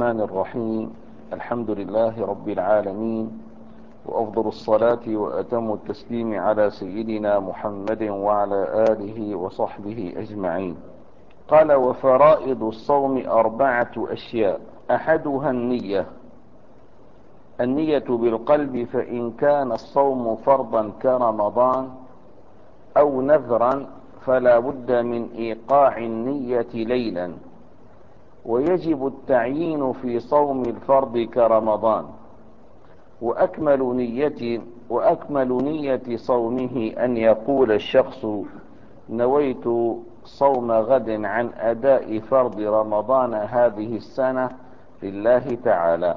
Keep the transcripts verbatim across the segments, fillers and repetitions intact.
الرحمن الرحيم. الحمد لله رب العالمين، وأفضل الصلاة وأتم التسليم على سيدنا محمد وعلى آله وصحبه أجمعين. قال: وفرائض الصوم أربعة أشياء، أحدها النية النية بالقلب، فإن كان الصوم فرضا كرمضان أو نذرا فلا بد من إيقاع النية ليلا، ويجب التعيين في صوم الفرض كرمضان. وأكمل نية وأكمل نية صومه أن يقول الشخص: نويت صوم غد عن أداء فرض رمضان هذه السنة لله تعالى.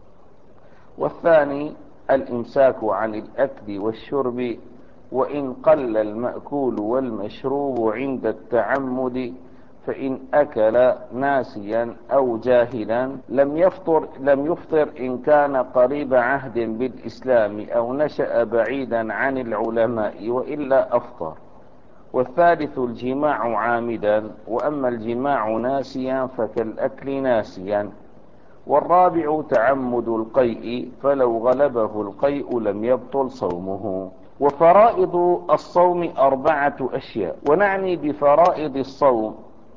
والثاني الإمساك عن الأكل والشرب، وإن قل المأكول والمشروب عند التعمد، فإن أكل ناسيا أو جاهلا لم يفطر لم يفطر إن كان قريب عهد بالإسلام أو نشأ بعيدا عن العلماء، وإلا أفطر. والثالث الجماع عامدا، وأما الجماع ناسيا فكالأكل ناسيا. والرابع تعمد القيء، فلو غلبه القيء لم يبطل صومه. وفرائض الصوم أربعة أشياء، ونعني بفرائض الصوم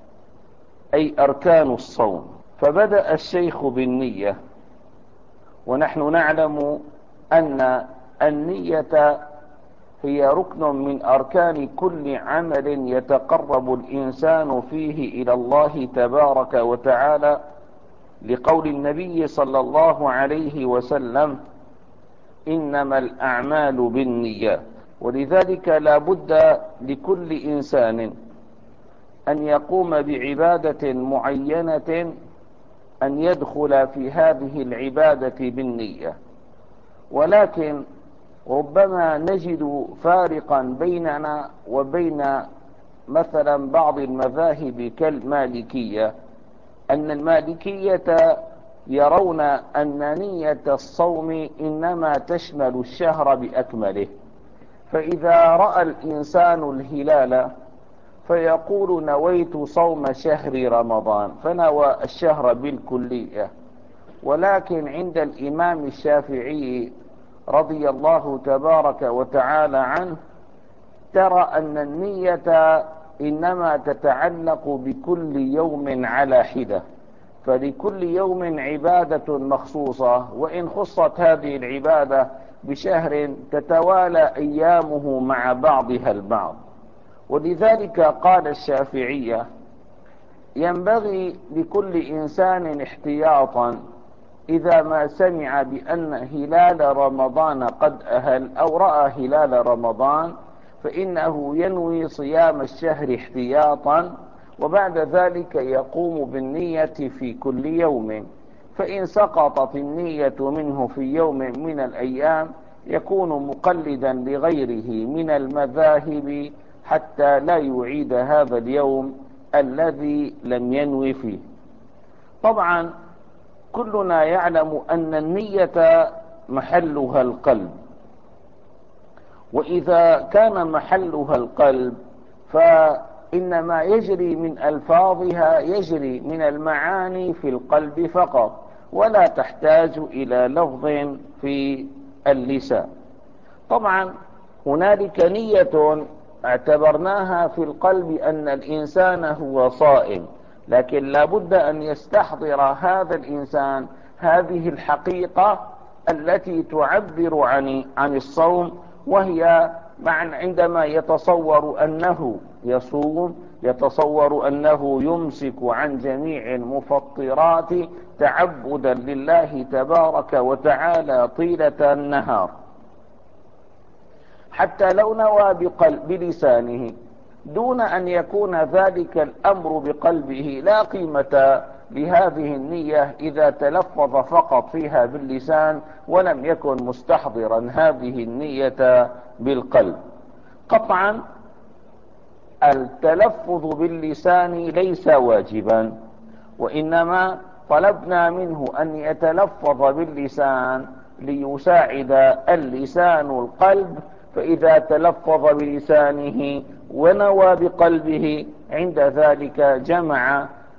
أي أركان الصوم. فبدأ الشيخ بالنية، ونحن نعلم أن النية هي ركن من أركان كل عمل يتقرب الإنسان فيه إلى الله تبارك وتعالى، لقول النبي صلى الله عليه وسلم: إنما الأعمال بالنيات. ولذلك لا بد لكل إنسان أن يقوم بعبادة معينة أن يدخل في هذه العبادة بالنية. ولكن ربما نجد فارقا بيننا وبين مثلا بعض المذاهب كالمالكية، أن المالكية يرون أن نية الصوم إنما تشمل الشهر بأكمله، فإذا رأى الإنسان الهلال فيقول: نويت صوم شهر رمضان، فنوى الشهر بالكلية. ولكن عند الإمام الشافعي رضي الله تبارك وتعالى عنه ترى أن النية إنما تتعلق بكل يوم على حدة، فلكل يوم عبادة مخصوصة، وإن خصت هذه العبادة بشهر تتوالى أيامه مع بعضها البعض. ولذلك قال الشافعية: ينبغي لكل إنسان احتياطا إذا ما سمع بأن هلال رمضان قد أهل أو رأى هلال رمضان، فإنه ينوي صيام الشهر احتياطا، وبعد ذلك يقوم بالنية في كل يوم. فإن سقطت النية منه في يوم من الأيام يكون مقلدا لغيره من المذاهب حتى لا يعيد هذا اليوم الذي لم ينوي فيه. طبعا كلنا يعلم أن النية محلها القلب، وإذا كان محلها القلب فإن ما يجري من ألفاظها يجري من المعاني في القلب فقط، ولا تحتاج إلى لفظ في اللسان. طبعا هنالك نية اعتبرناها في القلب أن الإنسان هو صائم، لكن لا بد أن يستحضر هذا الإنسان هذه الحقيقة التي تعبر عن عن الصوم، وهي عندما يتصور أنه يصوم يتصور أنه يمسك عن جميع المفطرات تعبدا لله تبارك وتعالى طيلة النهار، حتى لو نوى بقلب بلسانه دون أن يكون ذلك الأمر بقلبه لا قيمة لهذه النية إذا تلفظ فقط فيها باللسان ولم يكن مستحضرا هذه النية بالقلب. قطعا التلفظ باللسان ليس واجبا، وإنما طلبنا منه أن يتلفظ باللسان ليساعد اللسان القلب، فإذا تلفظ بلسانه ونوى بقلبه عند ذلك جمع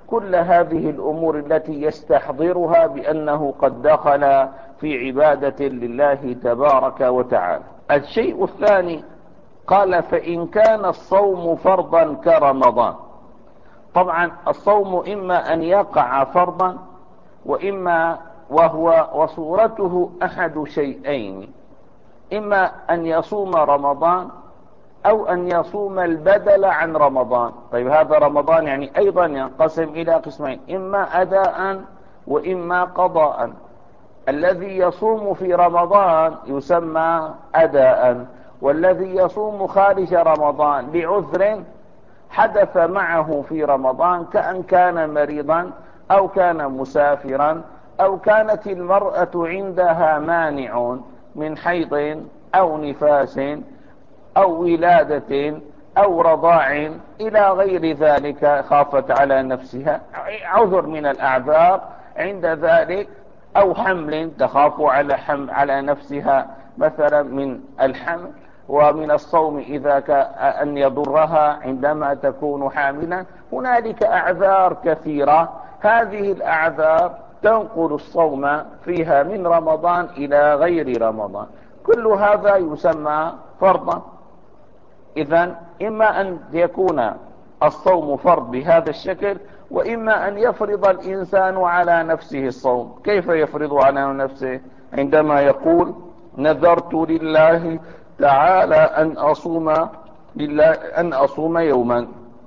كل هذه الأمور التي يستحضرها بأنه قد دخل في عبادة لله تبارك وتعالى. الشيء الثاني قال فإن كان الصوم فرضا كرمضان. طبعا الصوم إما أن يقع فرضا وإما وهو وصورته أحد شيئين، إما أن يصوم رمضان أو أن يصوم البدل عن رمضان. طيب هذا رمضان يعني أيضا ينقسم إلى قسمين، إما أداء وإما قضاء. الذي يصوم في رمضان يسمى أداء، والذي يصوم خارج رمضان لعذر حدث معه في رمضان، كأن كان مريضا أو كان مسافرا أو كانت المرأة عندها مانع من حيض أو نفاس أو ولادة أو رضاع إلى غير ذلك، خافت على نفسها، عذر من الأعذار عند ذلك، أو حمل تخاف على حمل على نفسها مثلا من الحمل ومن الصوم إذا كان يضرها عندما تكون حاملا. هنالك أعذار كثيرة، هذه الأعذار تنقل الصوم فيها من رمضان إلى غير رمضان، كل هذا يسمى فرضا. إذن إما أن يكون الصوم فرض بهذا الشكل، وإما أن يفرض الإنسان على نفسه الصوم. كيف يفرض على نفسه؟ عندما يقول نذرت لله تعالى أن أصوم لله أن أصوم يوما،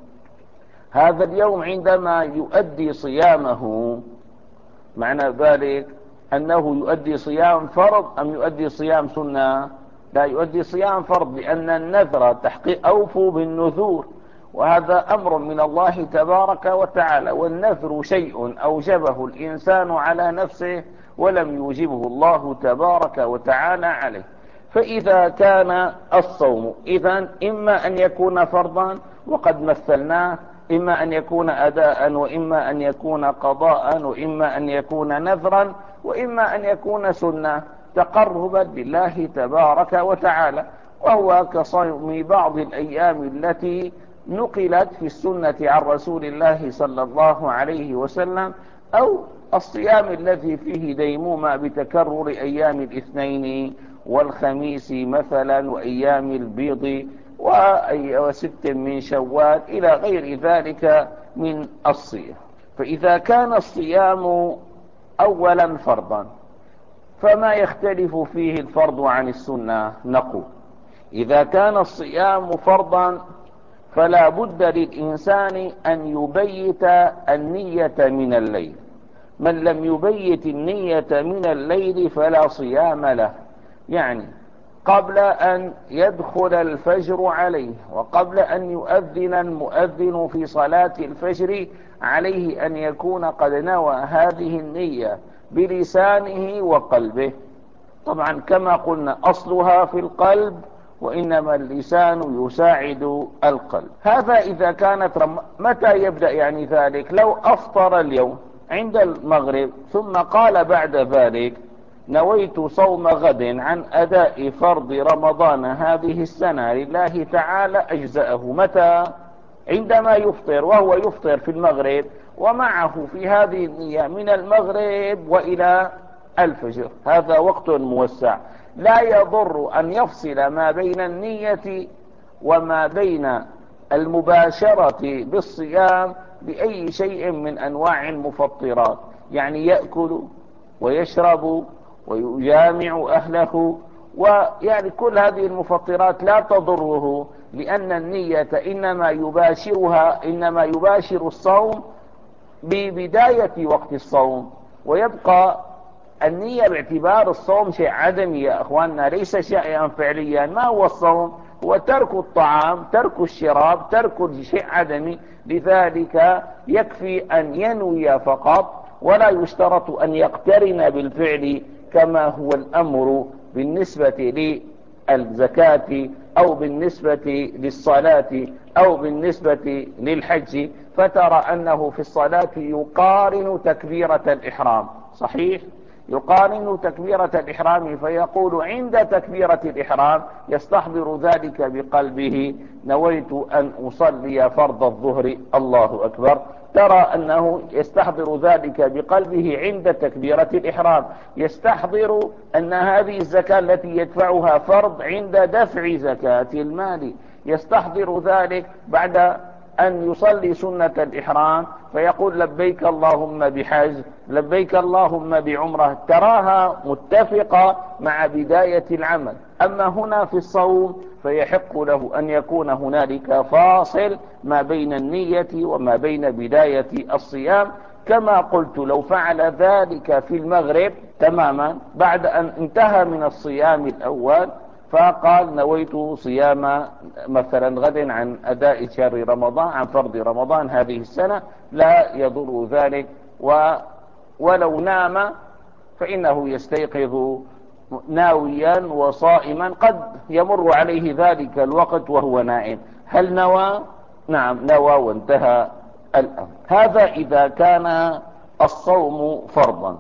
هذا اليوم عندما يؤدي صيامه معنى ذلك أنه يؤدي صيام فرض أم يؤدي صيام سنة؟ لا، يؤدي صيام فرض، لأن النذر تحقيق أوفوا بالنذور، وهذا أمر من الله تبارك وتعالى، والنذر شيء أوجبه الإنسان على نفسه ولم يوجبه الله تبارك وتعالى عليه. فإذا كان الصوم إذن إما أن يكون فرضا وقد مثلناه، إما أن يكون أداء وإما أن يكون قضاء وإما أن يكون نذرا وإما أن يكون سنة تقربا لله تبارك وتعالى، وهو كصوم بعض الأيام التي نقلت في السنة عن رسول الله صلى الله عليه وسلم، أو الصيام الذي فيه ديمومة بتكرر أيام الاثنين والخميس مثلا وأيام البيض وست من شوال إلى غير ذلك من الصيام. فإذا كان الصيام أولا فرضا، فما يختلف فيه الفرض عن السنة؟ نقول إذا كان الصيام فرضا فلا بد للإنسان أن يبيت النية من الليل. من لم يبيت النية من الليل فلا صيام له، يعني قبل أن يدخل الفجر عليه وقبل أن يؤذن المؤذن في صلاة الفجر عليه أن يكون قد نوى هذه النية بلسانه وقلبه. طبعا كما قلنا أصلها في القلب، وإنما اللسان يساعد القلب. هذا إذا كانت رم... متى يبدأ يعني ذلك؟ لو أفطر اليوم عند المغرب ثم قال بعد ذلك نويت صوم غد عن أداء فرض رمضان هذه السنة لله تعالى، أجزأه. متى؟ عندما يفطر، وهو يفطر في المغرب ومعه في هذه النية من المغرب وإلى الفجر، هذا وقت موسع، لا يضر أن يفصل ما بين النية وما بين المباشرة بالصيام بأي شيء من أنواع المفطرات، يعني يأكل ويشرب ويجامع أهله، ويعني كل هذه المفطرات لا تضره، لأن النية إنما يباشرها إنما يباشر الصوم ببداية وقت الصوم، ويبقى النية باعتبار الصوم شيء عدمي يا أخواننا، ليس شيئا فعليا. ما هو الصوم؟ هو ترك الطعام، ترك الشراب، ترك شيء عدمي، لذلك يكفي أن ينوي فقط، ولا يشترط أن يقترن بالفعل كما هو الأمر بالنسبة للزكاة أو بالنسبة للصلاة أو بالنسبة للحج. فترى أنه في الصلاة يقارن تكبيرة الإحرام، صحيح؟ يقارن تكبيرة الإحرام، فيقول عند تكبيرة الإحرام يستحضر ذلك بقلبه، نويت أن أصلي فرض الظهر، الله أكبر، ترى أنه يستحضر ذلك بقلبه عند تكبيرة الإحرام، يستحضر أن هذه الزكاة التي يدفعها فرض عند دفع زكاة المال، يستحضر ذلك بعد أن يصلي سنة الإحرام فيقول لبيك اللهم بحج، لبيك اللهم بعمرة، تراها متفقة مع بداية العمل. أما هنا في الصوم فيحق له أن يكون هنالك فاصل ما بين النية وما بين بداية الصيام، كما قلت لو فعل ذلك في المغرب تماما بعد أن انتهى من الصيام الأول فقال نويت صيام مثلا غد عن أداء شهر رمضان، عن فرض رمضان هذه السنة، لا يضر ذلك، و ولو نام فإنه يستيقظ ناويا وصائما، قد يمر عليه ذلك الوقت وهو نائم. هل نوى؟ نعم نوى وانتهى الأمر. هذا إذا كان الصوم فرضا.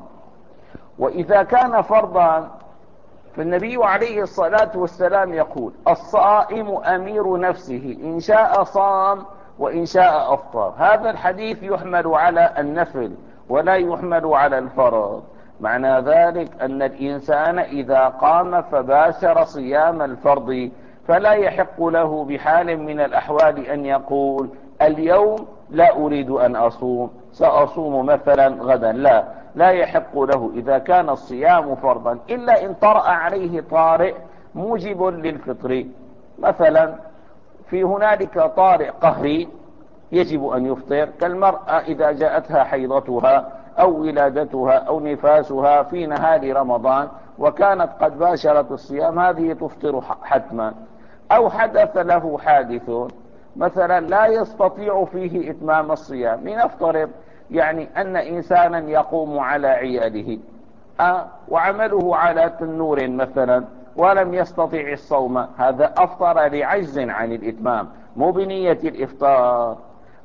وإذا كان فرضا فالنبي عليه الصلاة والسلام يقول الصائم أمير نفسه، إن شاء صام وإن شاء أفطر. هذا الحديث يحمل على النفل ولا يحمل على الفرض. معنى ذلك أن الإنسان إذا قام فباشر صيام الفرض فلا يحق له بحال من الأحوال أن يقول اليوم لا أريد أن أصوم، سأصوم مثلا غدا، لا لا يحق له إذا كان الصيام فرضا، إلا إن طرأ عليه طارئ موجب للفطر. مثلا في هنالك طارئ قهري يجب أن يفطر، كالمرأة إذا جاءتها حيضتها أو ولادتها أو نفاسها في نهار رمضان وكانت قد باشرت الصيام، هذه تفطر حتما. أو حدث له حادث مثلا لا يستطيع فيه إتمام الصيام، لنفترض يعني أن إنسانا يقوم على عياله أه وعمله على تنور مثلا ولم يستطيع الصوم، هذا أفطر لعجز عن الإتمام مو بنية الإفطار.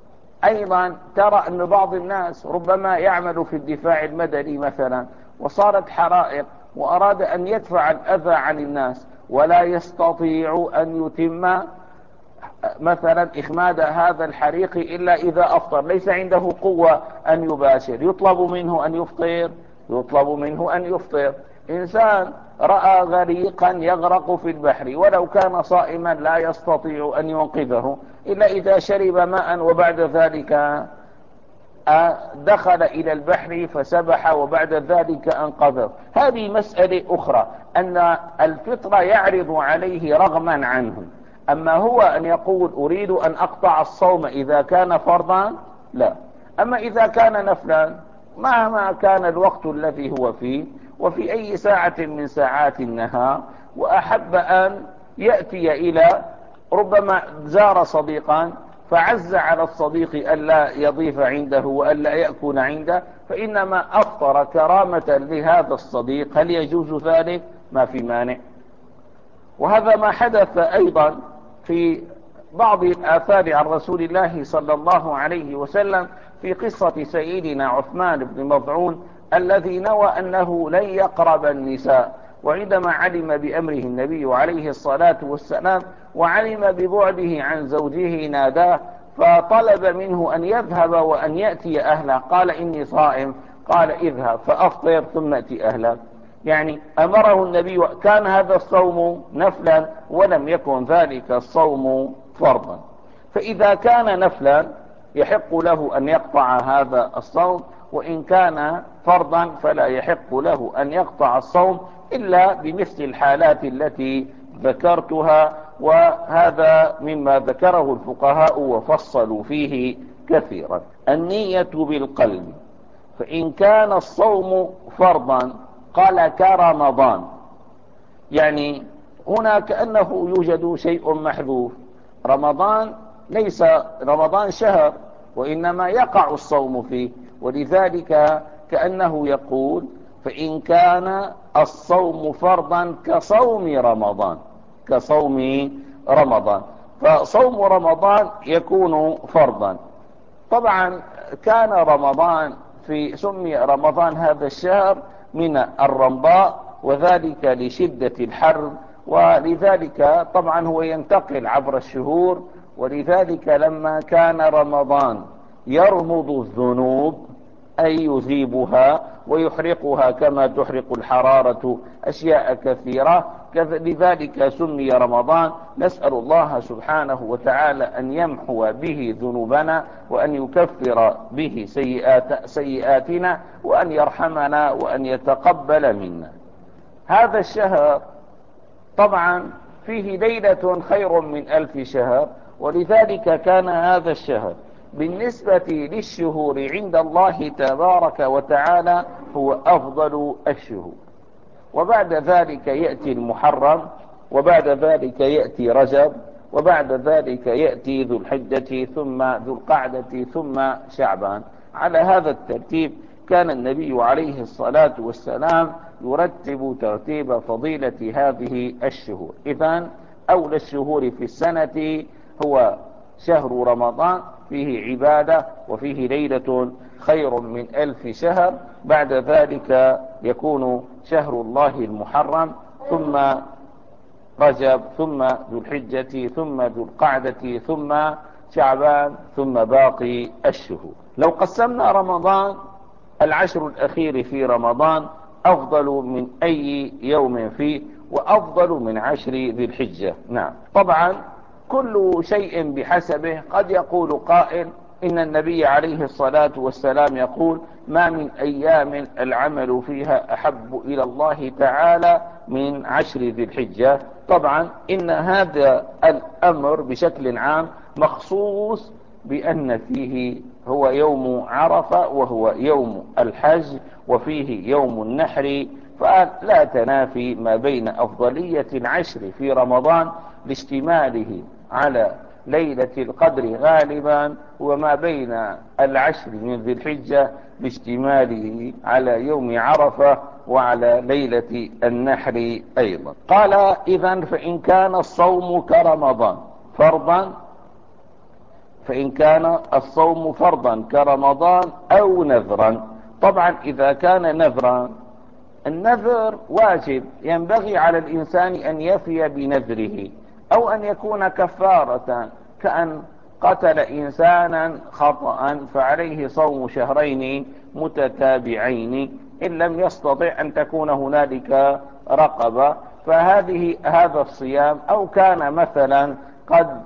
أيضا ترى أن بعض الناس ربما يعمل في الدفاع المدني مثلا وصارت حرائق وأراد أن يدفع الأذى عن الناس ولا يستطيع أن يتم مثلا إخماد هذا الحريق إلا إذا أفطر، ليس عنده قوة أن يباشر، يطلب منه أن يفطر، يطلب منه أن يفطر. إنسان رأى غريقا يغرق في البحر ولو كان صائما لا يستطيع أن ينقذه إلا إذا شرب ماء وبعد ذلك دخل إلى البحر فسبح وبعد ذلك أنقذه. هذه مسألة أخرى، أن الفطر يعرض عليه رغما عنه. أما هو أن يقول أريد أن أقطع الصوم إذا كان فرضا لا. أما إذا كان نفلا مهما كان الوقت الذي هو فيه وفي أي ساعة من ساعات النهار وأحب أن يأتي إلى ربما زار صديقا فعز على الصديق ألا يضيف عنده وألا يأكل عنده فإنما أفطر كرامة لهذا الصديق، هل يجوز ذلك؟ ما في مانع. وهذا ما حدث أيضا في بعض الآثار عن رسول الله صلى الله عليه وسلم في قصة سيدنا عثمان بن مظعون الذي نوى أنه لن يقرب النساء، وعندما علم بأمره النبي عليه الصلاة والسلام وعلم ببعده عن زوجه ناداه فطلب منه أن يذهب وأن يأتي أهله، قال إني صائم، قال اذهب فأفطر ثم أتي أهلك. يعني أمره النبي، كان هذا الصوم نفلا ولم يكن ذلك الصوم فرضا. فإذا كان نفلا يحق له أن يقطع هذا الصوم، وإن كان فرضا فلا يحق له أن يقطع الصوم إلا بمثل الحالات التي ذكرتها، وهذا مما ذكره الفقهاء وفصلوا فيه كثيرا. النية بالقلب، فإن كان الصوم فرضا قال كرمضان، يعني هنا كأنه يوجد شيء محذوف، رمضان ليس رمضان شهر وإنما يقع الصوم فيه، ولذلك كأنه يقول فإن كان الصوم فرضا كصوم رمضان، كصوم رمضان، فصوم رمضان يكون فرضا. طبعا كان رمضان في سمي رمضان هذا الشهر من الرمضاء، وذلك لشدة الحر، ولذلك طبعا هو ينتقل عبر الشهور، ولذلك لما كان رمضان يرمض الذنوب أي يذيبها ويحرقها كما تحرق الحرارة أشياء كثيرة، لذلك سمي رمضان. نسأل الله سبحانه وتعالى أن يمحو به ذنوبنا وأن يكفر به سيئات سيئاتنا وأن يرحمنا وأن يتقبل منا. هذا الشهر طبعا فيه ليلة خير من ألف شهر، ولذلك كان هذا الشهر بالنسبة للشهور عند الله تبارك وتعالى هو أفضل الشهور. وبعد ذلك يأتي المحرم، وبعد ذلك يأتي رجب، وبعد ذلك يأتي ذو الحجة، ثم ذو القعدة، ثم شعبان. على هذا الترتيب كان النبي عليه الصلاة والسلام يرتب ترتيب فضيلة هذه الشهور. إذن أولى الشهور في السنة هو شهر رمضان، فيه عبادة وفيه ليلة خير من ألف شهر. بعد ذلك يكون شهر الله المحرم، ثم رجب، ثم ذو الحجة، ثم ذو القعدة، ثم شعبان، ثم باقي الشهور. لو قسمنا رمضان، العشر الأخير في رمضان أفضل من أي يوم فيه، وأفضل من عشر ذي الحجة. نعم، طبعا كل شيء بحسبه. قد يقول قائل إن النبي عليه الصلاة والسلام يقول: ما من أيام العمل فيها أحب إلى الله تعالى من عشر ذي الحجة. طبعا إن هذا الأمر بشكل عام مخصوص بأن فيه هو يوم عرفة، وهو يوم الحج، وفيه يوم النحر، فلا تنافي ما بين أفضلية العشر في رمضان لاشتماله على ليلة القدر غالبا، وما بين العشر من ذي الحجة باشتماله على يوم عرفة وعلى ليلة النحر أيضا. قال: إذن فإن كان الصوم كرمضان فرضا فإن كان الصوم فرضا كرمضان أو نذرا. طبعا إذا كان نذرا، النذر واجب، ينبغي على الإنسان أن يفي بنذره، أو أن يكون كفارة، كأن قتل إنسانا خطأ فعليه صوم شهرين متتابعين، إن لم يستطع أن تكون هنالك رقبة، فهذه هذا الصيام. أو كان مثلا قد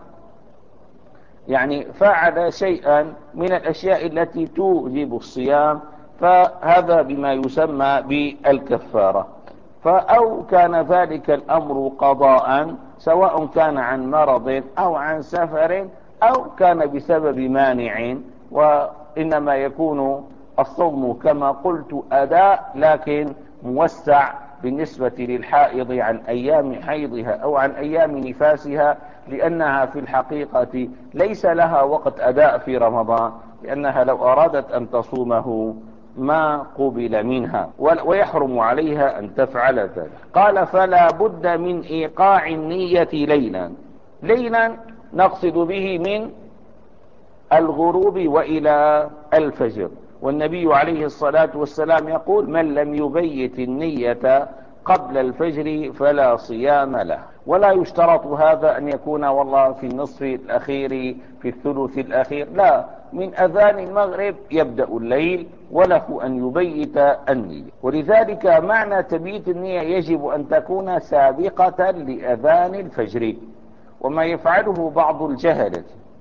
يعني فعل شيئا من الأشياء التي توجب الصيام، فهذا بما يسمى بالكفارة. أو كان ذلك الأمر قضاء، سواء كان عن مرض أو عن سفر أو كان بسبب مانع، وإنما يكون الصوم كما قلت أداء، لكن موسع بالنسبة للحائض عن أيام حيضها أو عن أيام نفاسها، لأنها في الحقيقة ليس لها وقت أداء في رمضان، لأنها لو أرادت أن تصومه ما قبل منها، ويحرم عليها أن تفعل ذلك. قال: فلا بد من إيقاع النية ليلا. ليلا نقصد به من الغروب وإلى الفجر، والنبي عليه الصلاة والسلام يقول: من لم يبيت النية قبل الفجر فلا صيام له. ولا يشترط هذا أن يكون والله في النصف الأخير، في الثلث الأخير، لا، من أذان المغرب يبدأ الليل وله أن يبيت النية. ولذلك معنى تبييت النية يجب أن تكون سابقة لأذان الفجر. وما يفعله بعض الجهلة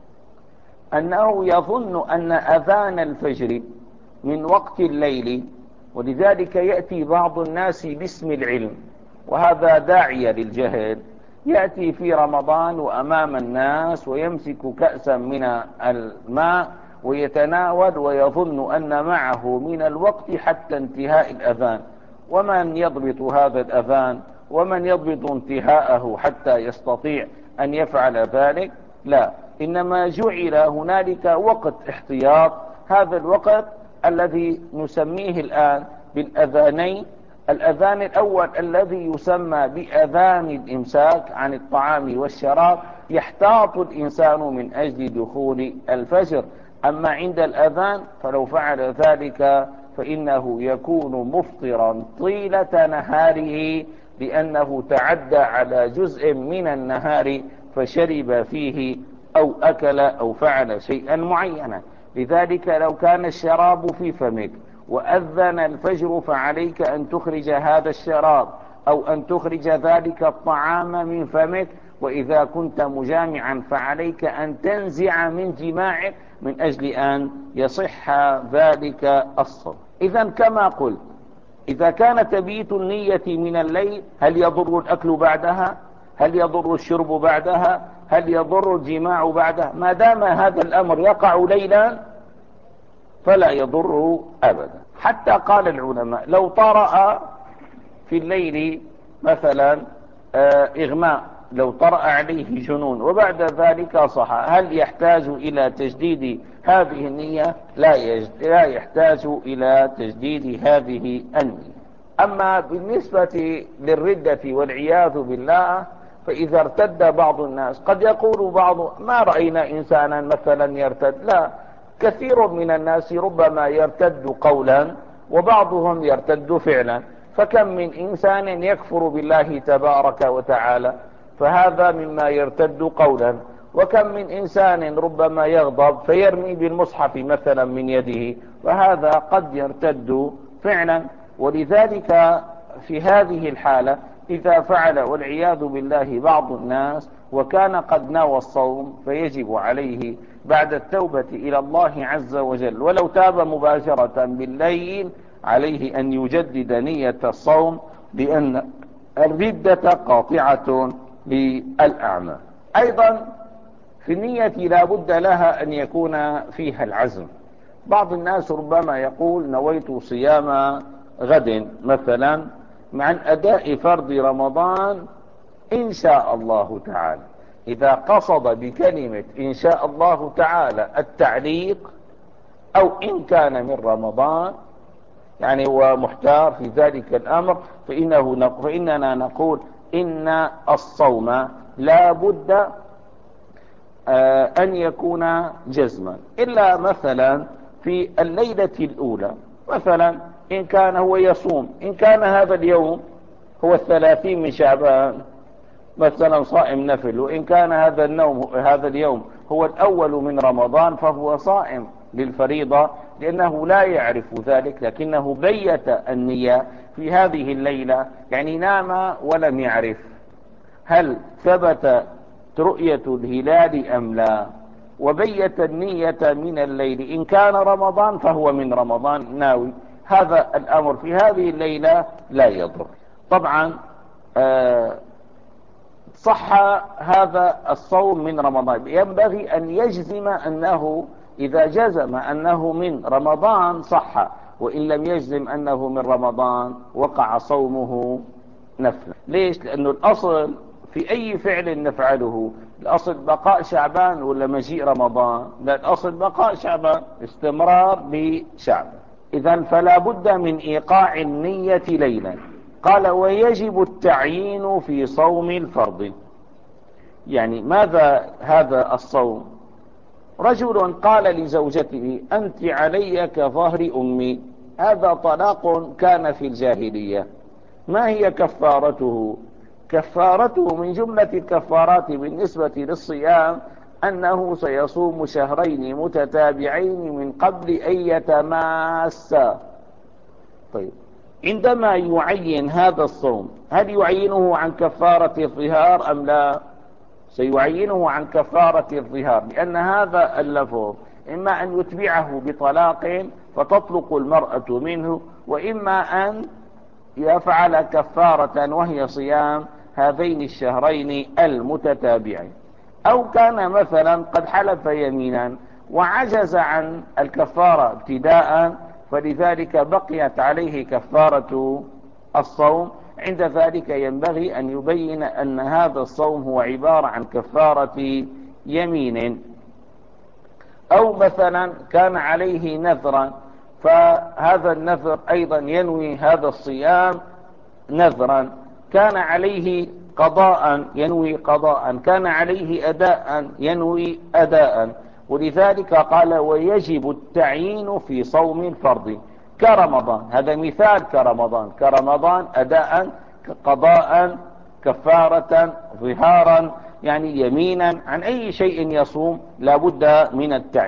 أنه يظن أن أذان الفجر من وقت الليل، ولذلك يأتي بعض الناس باسم العلم، وهذا داعية للجهل. يأتي في رمضان وأمام الناس ويمسك كأسا من الماء ويتناول، ويظن أن معه من الوقت حتى انتهاء الأذان. ومن يضبط هذا الأذان؟ ومن يضبط انتهاءه حتى يستطيع أن يفعل ذلك؟ لا، إنما جعل هنالك وقت احتياط. هذا الوقت الذي نسميه الآن بالأذانين: الأذان الأول الذي يسمى بأذان الإمساك عن الطعام والشراب، يحتاط الإنسان من أجل دخول الفجر. أما عند الأذان فلو فعل ذلك فإنه يكون مفطرا طيلة نهاره، لأنه تعدى على جزء من النهار فشرب فيه أو أكل أو فعل شيئا معينا. لذلك لو كان الشراب في فمك وأذن الفجر فعليك أن تخرج هذا الشراب أو أن تخرج ذلك الطعام من فمك، وإذا كنت مجامعا فعليك أن تنزع من جماعك من أجل أن يصح ذلك الصوم. إذا كما قلت، إذا كان تبييت النية من الليل، هل يضر الأكل بعدها؟ هل يضر الشرب بعدها؟ هل يضر الجماع بعدها؟ ما دام هذا الأمر يقع ليلا فلا يضر أبدا. حتى قال العلماء لو طرأ في الليل مثلا إغماء، لو طرأ عليه جنون وبعد ذلك صح، هل يحتاج إلى تجديد هذه النية؟ لا, يج... لا يحتاج إلى تجديد هذه النية. أما بالنسبة للردة والعياذ بالله، فإذا ارتد بعض الناس، قد يقول بعض ما رأينا إنسانا مثلا يرتد، لا، كثير من الناس ربما يرتد قولا وبعضهم يرتد فعلا، فكم من إنسان يكفر بالله تبارك وتعالى فهذا مما يرتد قولا، وكم من إنسان ربما يغضب فيرمي بالمصحف مثلا من يده، وهذا قد يرتد فعلا. ولذلك في هذه الحالة إذا فعل والعياذ بالله بعض الناس وكان قد نوى الصوم، فيجب عليه بعد التوبة إلى الله عز وجل، ولو تاب مباشرة بالليل، عليه أن يجدد نية الصوم، لأن الردة قاطعة للأعمال. أيضا في النية لا بد لها أن يكون فيها العزم. بعض الناس ربما يقول نويت صيام غد مثلا مع أداء فرض رمضان إن شاء الله تعالى. إذا قصد بكلمة إن شاء الله تعالى التعليق أو إن كان من رمضان، يعني هو محتار في ذلك الأمر، فإنه فإننا نقول إن الصوم لا بد أن يكون جزما، إلا مثلا في الليلة الأولى، مثلا إن كان هو يصوم، إن كان هذا اليوم هو الثلاثين من شعبان مثلا صائم نفل، وإن كان هذا النوم هذا اليوم هو الأول من رمضان فهو صائم للفريضة، لأنه لا يعرف ذلك، لكنه بيت النية في هذه الليلة، يعني نام ولم يعرف هل ثبت رؤية الهلال أم لا، وبيت النية من الليل، إن كان رمضان فهو من رمضان ناوي، هذا الأمر في هذه الليلة لا يضر. طبعا آه صح هذا الصوم من رمضان، ينبغي أن يجزم أنه، إذا جزم أنه من رمضان صح، وإن لم يجزم أنه من رمضان وقع صومه نفلا. ليش؟ لأنه الأصل في أي فعل نفعله، الأصل بقاء شعبان ولا مجيء رمضان؟ لا، الأصل بقاء شعبان، استمرار بشعبان. إذا فلا بد من إيقاع النية ليلا. قال ويجب التعيين في صوم الفرض. يعني ماذا هذا الصوم؟ رجل قال لزوجته أنت علي كظهر أمي، هذا طلاق كان في الجاهلية. ما هي كفارته؟ كفارته من جملة الكفارات بالنسبة للصيام أنه سيصوم شهرين متتابعين من قبل أن يتماسا. طيب، عندما يعين هذا الصوم هل يعينه عن كفارة الظهار أم لا؟ سيعينه عن كفارة الظهار، لأن هذا اللفظ إما أن يتبعه بطلاق فتطلق المرأة منه، وإما أن يفعل كفارة وهي صيام هذين الشهرين المتتابعين. أو كان مثلا قد حلف يمينا وعجز عن الكفارة ابتداء، فلذلك بقيت عليه كفارة الصوم، عند ذلك ينبغي أن يبين أن هذا الصوم هو عبارة عن كفارة يمين. أو مثلا كان عليه نذرا، فهذا النذر أيضا ينوي هذا الصيام نذرا، كان عليه قضاء ينوي قضاء، كان عليه أداء ينوي أداء. ولذلك قال ويجب التعيين في صوم الفرض كرمضان، هذا مثال كرمضان، كرمضان أداء، قضاء، كفارة، ظهارا، يعني يمينا، عن أي شيء يصوم لا بد من التعيين.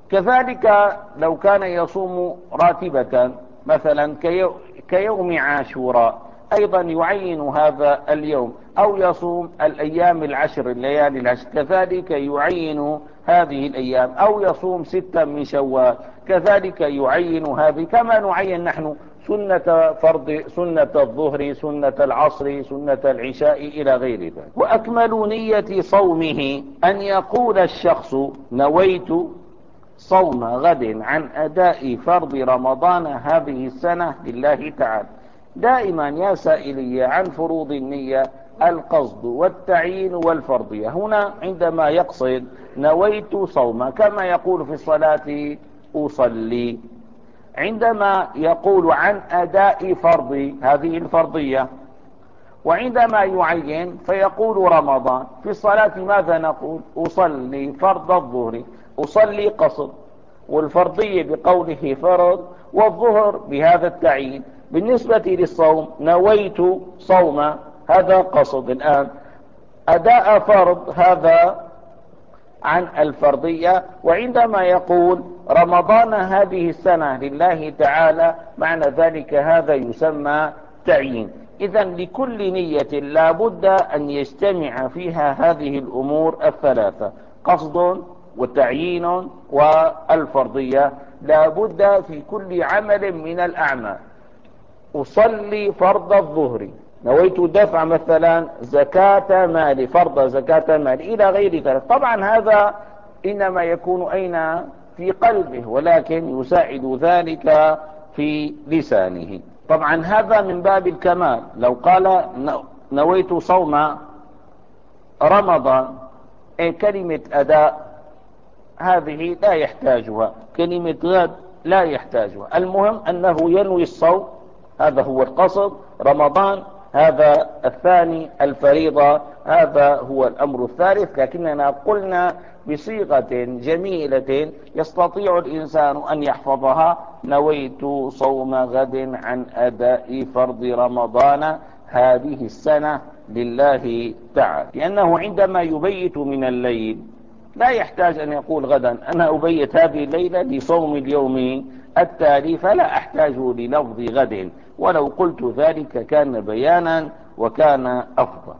كذلك لو كان يصوم راتبة مثلا كيوم عاشوراء أيضا يعين هذا اليوم، أو يصوم الأيام العشر الليالي العشر كذلك يعين هذه الأيام، أو يصوم ستا من شوال كذلك يعين هذه، كما نعين نحن سنة فرض، سنة الظهر، سنة العصر، سنة العشاء إلى غير ذلك. وأكمل نية صومه أن يقول الشخص: نويت صوم غد عن أداء فرض رمضان هذه السنة لله تعالى. دائما يا سائلي عن فروض النية القصد والتعيين والفرضية. هنا عندما يقصد نويت صوم كما يقول في الصلاة أصلي، عندما يقول عن أداء فرض هذه الفرضية، وعندما يعين فيقول رمضان. في الصلاة ماذا نقول؟ أصلي فرض الظهر، أصلي قصد، والفرضية بقوله فرض، والظهر بهذا التعيين. بالنسبة للصوم نويت صوم، هذا قصد الآن، أداء فرض هذا عن الفرضية. وعندما يقول رمضان هذه السنة لله تعالى معنى ذلك هذا يسمى تعيين. إذا لكل نية لا بد أن يجتمع فيها هذه الأمور الثلاثة: قصد وتعيين والفرضية. لا بد في كل عمل من الأعمال. أصلي فرض الظهر، نويت دفع مثلا زكاة مالي، فرض زكاة مالي إلى غير ذلك. طبعا هذا إنما يكون أين؟ في قلبه، ولكن يساعد ذلك في لسانه. طبعا هذا من باب الكمال. لو قال نويت صوم رمضان، كلمة أداء هذه لا يحتاجها، كلمة غد لا يحتاجها، المهم أنه ينوي الصوم، هذا هو القصد. رمضان هذا الثاني، الفريضة هذا هو الأمر الثالث. لكننا قلنا بصيغة جميلة يستطيع الإنسان أن يحفظها: نويت صوم غد عن أداء فرض رمضان هذه السنة لله تعالى. لأنه عندما يبيت من الليل لا يحتاج أن يقول غدا أنا أبيت هذه الليلة لصوم اليوم التالي، فلا أحتاج للفظ غد. ولو قلت ذلك كان بيانا وكان أفضل.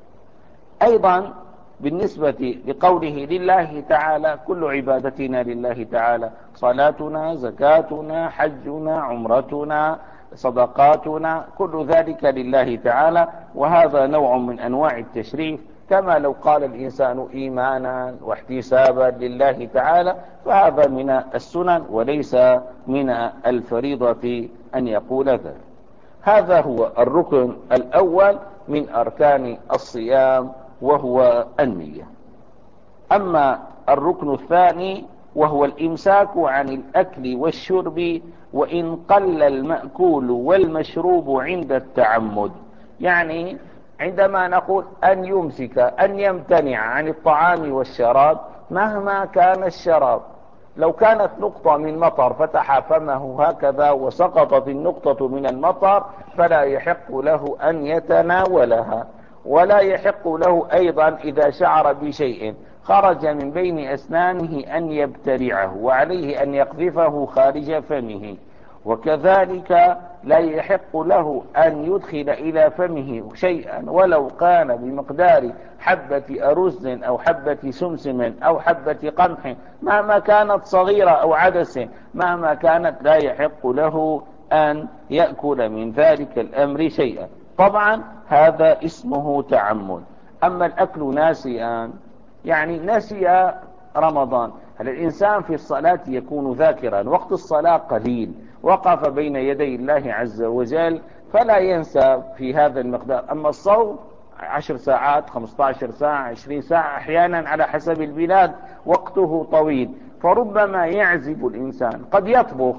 أيضا بالنسبة لقوله لله تعالى، كل عبادتنا لله تعالى: صلاتنا، زكاتنا، حجنا، عمرتنا، صدقاتنا، كل ذلك لله تعالى. وهذا نوع من أنواع التشريف، كما لو قال الإنسان إيمانا واحتسابا لله تعالى، فهذا من السنن وليس من الفريضة أن يقول ذلك. هذا هو الركن الأول من أركان الصيام، وهو النية. أما الركن الثاني وهو الإمساك عن الأكل والشرب، وإن قل المأكول والمشروب عند التعمد. يعني عندما نقول أن يمسك، أن يمتنع عن الطعام والشراب مهما كان الشراب. لو كانت نقطة من مطر فتح فمه هكذا وسقطت النقطة من المطر فلا يحق له أن يتناولها، ولا يحق له أيضا إذا شعر بشيء خرج من بين أسنانه أن يبتلعه، وعليه أن يقذفه خارج فمه. وكذلك لا يحق له أن يدخل إلى فمه شيئا ولو كان بمقدار حبة أرز أو حبة سمسم أو حبة قمح، مهما كانت صغيرة أو عدس، مهما كانت لا يحق له أن يأكل من ذلك الأمر شيئا. طبعا هذا اسمه تعمد. أما الأكل ناسيا، يعني نسي رمضان. هل الإنسان في الصلاة يكون ذاكرا، وقت الصلاة قليل، وقف بين يدي الله عز وجل فلا ينسى في هذا المقدار. أما الصوم عشر ساعات، خمسة عشر ساعة، عشرين ساعة، أحيانا على حسب البلاد وقته طويل، فربما يعزب الإنسان، قد يطبخ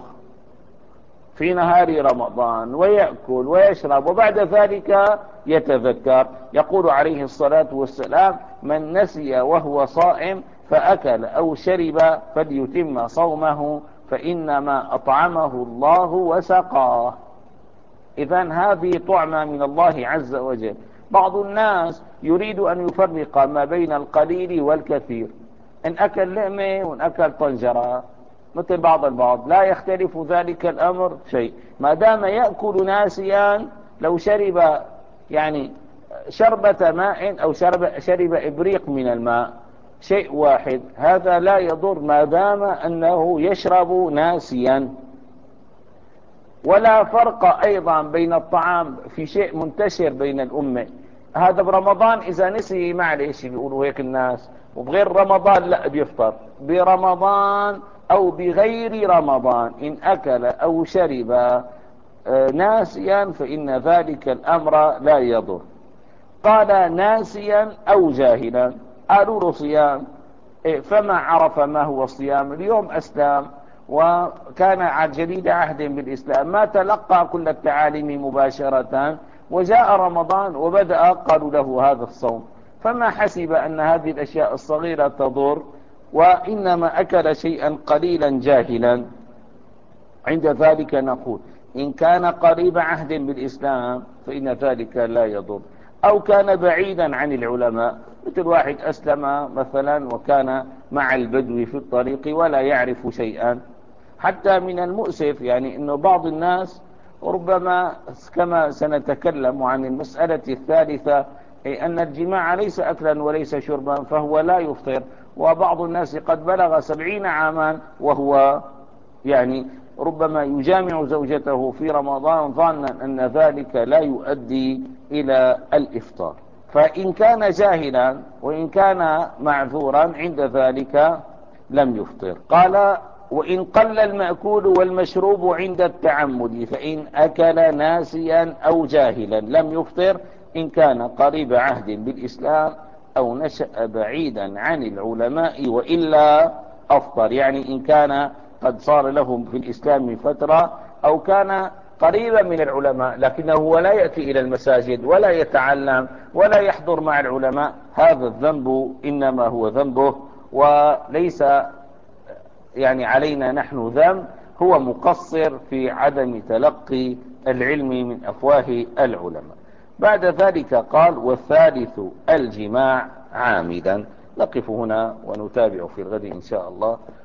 في نهار رمضان ويأكل ويشرب وبعد ذلك يتذكر. يقول عليه الصلاة والسلام: من نسي وهو صائم فأكل أو شرب فليتم صومه فإنما أطعمه الله وسقاه. إذن هذه طعمة من الله عز وجل. بعض الناس يريد أن يفرق ما بين القليل والكثير، إن أكل لقمة وإن أكل طنجرة مثل بعض البعض، لا يختلف ذلك الأمر شيء، ما دام يأكل ناسيا. لو شرب يعني شربة ماء أو شرب, شرب إبريق من الماء، شيء واحد، هذا لا يضر ما دام أنه يشرب ناسيا. ولا فرق أيضا بين الطعام في شيء منتشر بين الأمة، هذا برمضان إذا نسي معلش بيقولوا هيك الناس، وبغير رمضان لا بيفطر. برمضان أو بغير رمضان إن أكل أو شرب ناسيا فإن ذلك الأمر لا يضر. قال ناسيا أو جاهلا، قالوا له صيام، فما عرف ما هو الصيام، اليوم أسلم وكان على جديد عهد بالإسلام، ما تلقى كل التعاليم مباشرة، وجاء رمضان وبدأ قالوا له هذا الصوم، فما حسب أن هذه الأشياء الصغيرة تضر، وإنما أكل شيئا قليلا جاهلا. عند ذلك نقول إن كان قريب عهد بالإسلام فإن ذلك لا يضر، أو كان بعيدا عن العلماء، مثل واحد أسلم مثلا وكان مع البدو في الطريق ولا يعرف شيئا. حتى من المؤسف يعني أنه بعض الناس ربما كما سنتكلم عن المسألة الثالثة، أي أن الجماع ليس أكلا وليس شربا فهو لا يفطر، وبعض الناس قد بلغ سبعين عاما وهو يعني ربما يجامع زوجته في رمضان ظانا أن ذلك لا يؤدي إلى الإفطار. فإن كان جاهلا وإن كان معذورا عند ذلك لم يفطر. قال وإن قل المأكول والمشروب عند التعمد فإن أكل ناسيا أو جاهلا لم يفطر إن كان قريب عهد بالإسلام أو نشأ بعيدا عن العلماء وإلا أفطر. يعني إن كان قد صار لهم في الإسلام فترة أو كان قريبا من العلماء لكنه هو لا يأتي إلى المساجد ولا يتعلم ولا يحضر مع العلماء، هذا الذنب إنما هو ذنبه وليس يعني علينا نحن ذنب، هو مقصر في عدم تلقي العلم من أفواه العلماء. بعد ذلك قال والثالث الجماع عامدا. نقف هنا ونتابع في الغد إن شاء الله.